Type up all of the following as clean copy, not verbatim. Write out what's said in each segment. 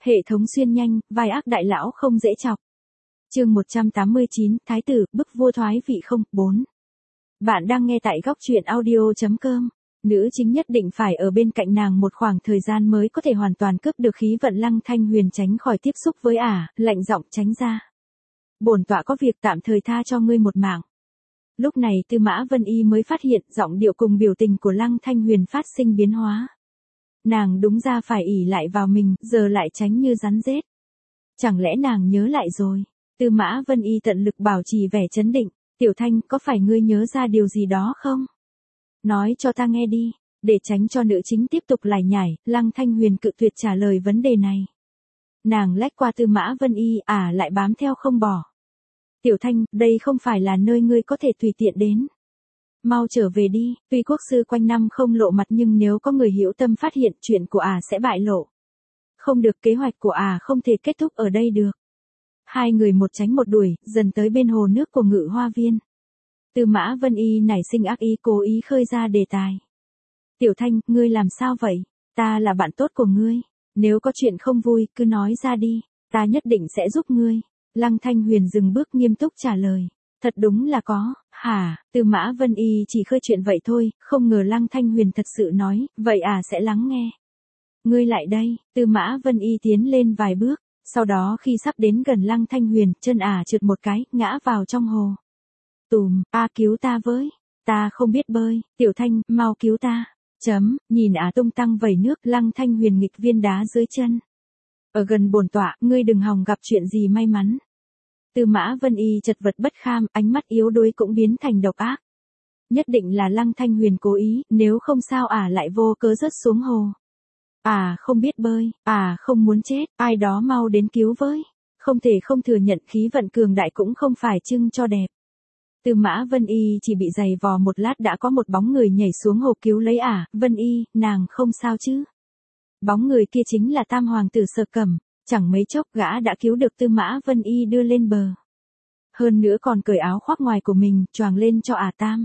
Hệ thống xuyên nhanh, vai ác đại lão không dễ chọc. Chương 189, Thái tử, bức vua thoái vị không, 4. Bạn đang nghe tại góc truyện audio.com. Nữ chính nhất định phải ở bên cạnh nàng một khoảng thời gian mới có thể hoàn toàn cướp được khí vận. Lăng Thanh Huyền tránh khỏi tiếp xúc với lạnh giọng tránh ra. Bổn tọa có việc tạm thời tha cho ngươi một mạng. Lúc này Tư Mã Vân Y mới phát hiện giọng điệu cùng biểu tình của Lăng Thanh Huyền phát sinh biến hóa. Nàng đúng ra phải ỷ lại vào mình, giờ lại tránh như rắn rết. Chẳng lẽ nàng nhớ lại rồi? Tư Mã Vân Y tận lực bảo trì vẻ trấn định. Tiểu Thanh, có phải ngươi nhớ ra điều gì đó không? Nói cho ta nghe đi. Để tránh cho nữ chính tiếp tục lải nhải, Lăng Thanh Huyền cự tuyệt trả lời vấn đề này. Nàng lách qua Tư Mã Vân Y, lại bám theo không bỏ. Tiểu Thanh, đây không phải là nơi ngươi có thể tùy tiện đến. Mau trở về đi, tuy quốc sư quanh năm không lộ mặt nhưng nếu có người hữu tâm phát hiện chuyện của sẽ bại lộ. Không được, kế hoạch của không thể kết thúc ở đây được. Hai người một tránh một đuổi, dần tới bên hồ nước của Ngự Hoa Viên. Tư Mã Vân Y nảy sinh ác ý cố ý khơi ra đề tài. Tiểu Thanh, ngươi làm sao vậy? Ta là bạn tốt của ngươi. Nếu có chuyện không vui, cứ nói ra đi. Ta nhất định sẽ giúp ngươi. Lăng Thanh Huyền dừng bước nghiêm túc trả lời. Thật đúng là có, hả? Tư Mã Vân Y chỉ khơi chuyện vậy thôi, không ngờ Lăng Thanh Huyền thật sự nói, vậy sẽ lắng nghe. Ngươi lại đây, Tư Mã Vân Y tiến lên vài bước, sau đó khi sắp đến gần Lăng Thanh Huyền, chân trượt một cái, ngã vào trong hồ. Tùm, cứu ta với, ta không biết bơi, Tiểu Thanh, mau cứu ta. Nhìn tung tăng vẩy nước, Lăng Thanh Huyền nghịch viên đá dưới chân. Ở gần bổn tọa, ngươi đừng hòng gặp chuyện gì may mắn. Tư Mã Vân Y chật vật bất kham, ánh mắt yếu đuối cũng biến thành độc ác. Nhất định là Lăng Thanh Huyền cố ý, nếu không sao lại vô cớ rớt xuống hồ. Không biết bơi, không muốn chết, ai đó mau đến cứu với. Không thể không thừa nhận khí vận cường đại cũng không phải trưng cho đẹp. Tư Mã Vân Y chỉ bị giày vò một lát đã có một bóng người nhảy xuống hồ cứu lấy Vân Y, nàng không sao chứ? Bóng người kia chính là Tam Hoàng tử Sở Cẩm. Chẳng mấy chốc gã đã cứu được Tư Mã Vân Y đưa lên bờ. Hơn nữa còn cởi áo khoác ngoài của mình, choàng lên cho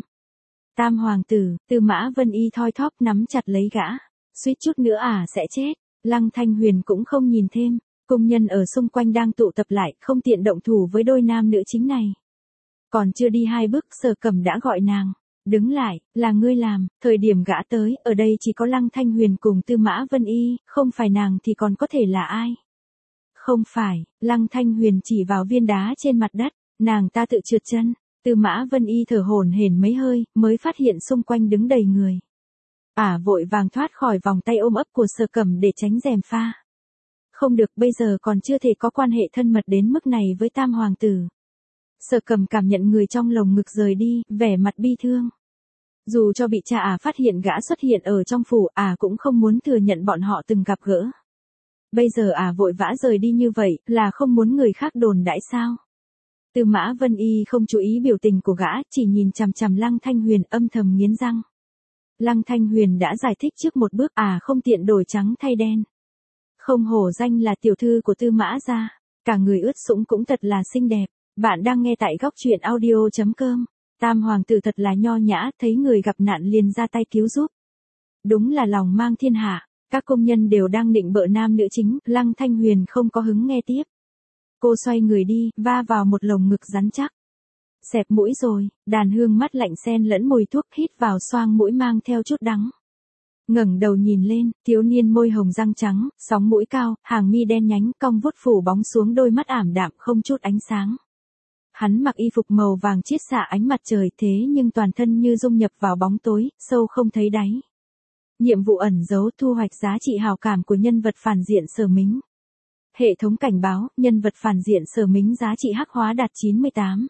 Tam Hoàng tử, Tư Mã Vân Y thoi thóp nắm chặt lấy gã. Suýt chút nữa sẽ chết. Lăng Thanh Huyền cũng không nhìn thêm. Cung nhân ở xung quanh đang tụ tập lại, không tiện động thủ với đôi nam nữ chính này. Còn chưa đi hai bước, Sở Cẩm đã gọi nàng. Đứng lại, là ngươi làm. Thời điểm gã tới, ở đây chỉ có Lăng Thanh Huyền cùng Tư Mã Vân Y, không phải nàng thì còn có thể là ai? Không phải, Lăng Thanh Huyền chỉ vào viên đá trên mặt đất, nàng ta tự trượt chân. Tư Mã Vân Y thở hổn hển mấy hơi, mới phát hiện xung quanh đứng đầy người. Vội vàng thoát khỏi vòng tay ôm ấp của Sở Cẩm để tránh gièm pha. Không được, bây giờ còn chưa thể có quan hệ thân mật đến mức này với Tam Hoàng tử. Sở Cẩm cảm nhận người trong lồng ngực rời đi, vẻ mặt bi thương. Dù cho bị cha phát hiện gã xuất hiện ở trong phủ, cũng không muốn thừa nhận bọn họ từng gặp gỡ. Bây giờ vội vã rời đi như vậy, là không muốn người khác đồn đãi sao? Tư Mã Vân Y không chú ý biểu tình của gã, chỉ nhìn chằm chằm Lăng Thanh Huyền âm thầm nghiến răng. Lăng Thanh Huyền đã giải thích trước một bước, không tiện đổi trắng thay đen. Không hổ danh là tiểu thư của Tư Mã gia, cả người ướt sũng cũng thật là xinh đẹp. Bạn đang nghe tại góc truyện audio.com. Tam Hoàng tử thật là nho nhã, thấy người gặp nạn liền ra tay cứu giúp. Đúng là lòng mang thiên hạ. Các công nhân đều đang định bợ nam nữ chính, Lăng Thanh Huyền không có hứng nghe tiếp. Cô xoay người đi, va vào một lồng ngực rắn chắc. Xẹp mũi rồi, đàn hương mắt lạnh xen lẫn mùi thuốc hít vào xoang mũi mang theo chút đắng. Ngẩng đầu nhìn lên, thiếu niên môi hồng răng trắng, sóng mũi cao, hàng mi đen nhánh, cong vuốt phủ bóng xuống đôi mắt ảm đạm không chút ánh sáng. Hắn mặc y phục màu vàng chiết xạ ánh mặt trời thế nhưng toàn thân như dung nhập vào bóng tối, sâu không thấy đáy. Nhiệm vụ ẩn giấu thu hoạch giá trị hào cảm của nhân vật phản diện Sở Mính. Hệ thống cảnh báo, nhân vật phản diện Sở Mính giá trị hắc hóa đạt 98.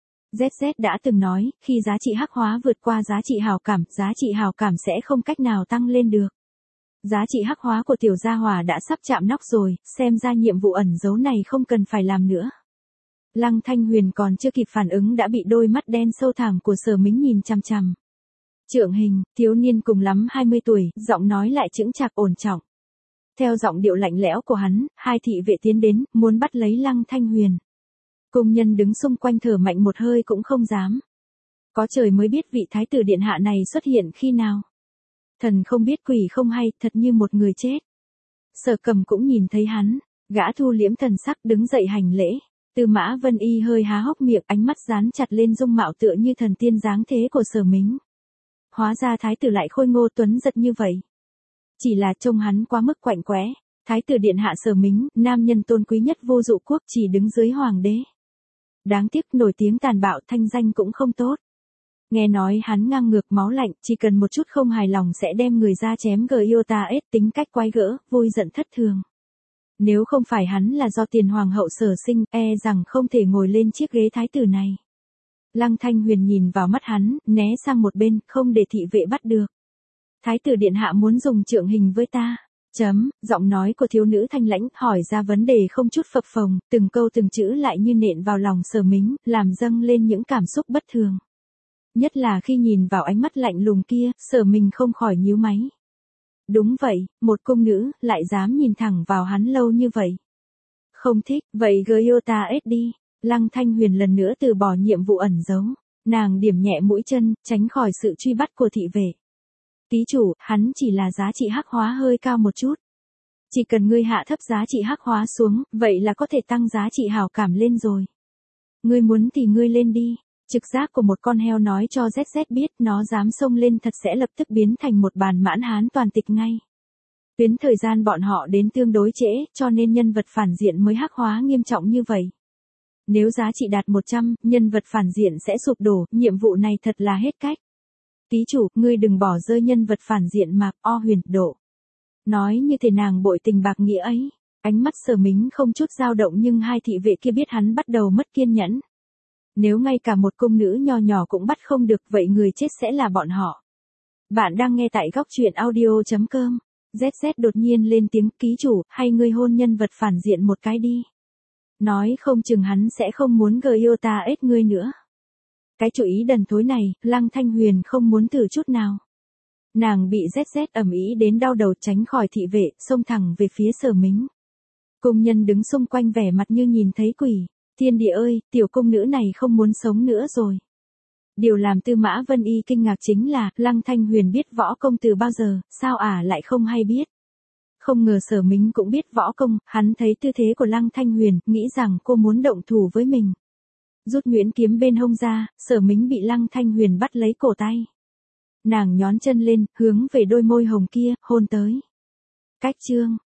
ZZ đã từng nói, khi giá trị hắc hóa vượt qua giá trị hào cảm sẽ không cách nào tăng lên được. Giá trị hắc hóa của tiểu gia hỏa đã sắp chạm nóc rồi, xem ra nhiệm vụ ẩn giấu này không cần phải làm nữa. Lăng Thanh Huyền còn chưa kịp phản ứng đã bị đôi mắt đen sâu thẳm của Sở Mính nhìn chằm chằm. Trưởng hình, thiếu niên cùng lắm 20 tuổi, giọng nói lại chững chạc ổn trọng. Theo giọng điệu lạnh lẽo của hắn, hai thị vệ tiến đến, muốn bắt lấy Lăng Thanh Huyền. Công nhân đứng xung quanh thở mạnh một hơi cũng không dám. Có trời mới biết vị thái tử điện hạ này xuất hiện khi nào. Thần không biết quỷ không hay, thật như một người chết. Sở Cẩm cũng nhìn thấy hắn, Gã thu liễm thần sắc đứng dậy hành lễ. Tư Mã Vân Y hơi há hốc miệng, ánh mắt dán chặt lên dung mạo tựa như thần tiên dáng thế của Sở Mính. Hóa ra thái tử lại khôi ngô tuấn giật như vậy. Chỉ là trông hắn quá mức quạnh quẽ. Thái tử điện hạ Sở Mính, nam nhân tôn quý nhất Vô Dụ quốc, chỉ đứng dưới hoàng đế. Đáng tiếc nổi tiếng tàn bạo, thanh danh cũng không tốt. Nghe nói hắn ngang ngược máu lạnh, chỉ cần một chút không hài lòng sẽ đem người ra chém Gyotaes, tính cách quái gỡ, vui giận thất thường. Nếu không phải hắn là do tiền hoàng hậu Sở sinh, e rằng không thể ngồi lên chiếc ghế thái tử này. Lăng Thanh Huyền nhìn vào mắt hắn, né sang một bên, không để thị vệ bắt được. Thái tử điện hạ muốn dùng trượng hình với ta. Giọng nói của thiếu nữ thanh lãnh hỏi ra vấn đề không chút phập phồng, từng câu từng chữ lại như nện vào lòng Sở Mính, làm dâng lên những cảm xúc bất thường. Nhất là khi nhìn vào ánh mắt lạnh lùng kia, Sở mình không khỏi nhíu máy. Đúng vậy, một cung nữ, lại dám nhìn thẳng vào hắn lâu như vậy. Không thích, vậy Gyotaes đi. Lăng Thanh Huyền lần nữa từ bỏ nhiệm vụ ẩn giấu. Nàng điểm nhẹ mũi chân, tránh khỏi sự truy bắt của thị vệ. Ký chủ, hắn chỉ là giá trị hắc hóa hơi cao một chút. Chỉ cần ngươi hạ thấp giá trị hắc hóa xuống, vậy là có thể tăng giá trị hảo cảm lên rồi. Ngươi muốn thì ngươi lên đi. Trực giác của một con heo nói cho ZZ biết nó dám xông lên thật sẽ lập tức biến thành một bàn mãn hán toàn tịch ngay. Tuyến thời gian bọn họ đến tương đối trễ, cho nên nhân vật phản diện mới hắc hóa nghiêm trọng như vậy. Nếu giá trị đạt 100, nhân vật phản diện sẽ sụp đổ, nhiệm vụ này thật là hết cách. Ký chủ, ngươi đừng bỏ rơi nhân vật phản diện Mạc O Huyền độ. Nói như thể nàng bội tình bạc nghĩa ấy. Ánh mắt Sở Mính không chút dao động nhưng hai thị vệ kia biết hắn bắt đầu mất kiên nhẫn. Nếu ngay cả một cung nữ nho nhỏ cũng bắt không được vậy người chết sẽ là bọn họ. Bạn đang nghe tại góc truyện audio.com. ZZ đột nhiên lên tiếng, ký chủ, hay ngươi hôn nhân vật phản diện một cái đi. Nói không chừng hắn sẽ không muốn Gyotaes ngươi nữa. Cái chủ ý đần thối này, Lăng Thanh Huyền không muốn thử chút nào. Nàng bị ZZ ầm ĩ đến đau đầu tránh khỏi thị vệ, xông thẳng về phía Sở Mính. Cung nhân đứng xung quanh vẻ mặt như nhìn thấy quỷ. Thiên địa ơi, tiểu cung nữ này không muốn sống nữa rồi. Điều làm Tư Mã Vân Y kinh ngạc chính là, Lăng Thanh Huyền biết võ công từ bao giờ, sao lại không hay biết. Không ngờ Sở Mính cũng biết võ công, hắn thấy tư thế của Lăng Thanh Huyền, nghĩ rằng cô muốn động thủ với mình. Rút nhuyễn kiếm bên hông ra, Sở Mính bị Lăng Thanh Huyền bắt lấy cổ tay. Nàng nhón chân lên, hướng về đôi môi hồng kia, hôn tới. Cách chương.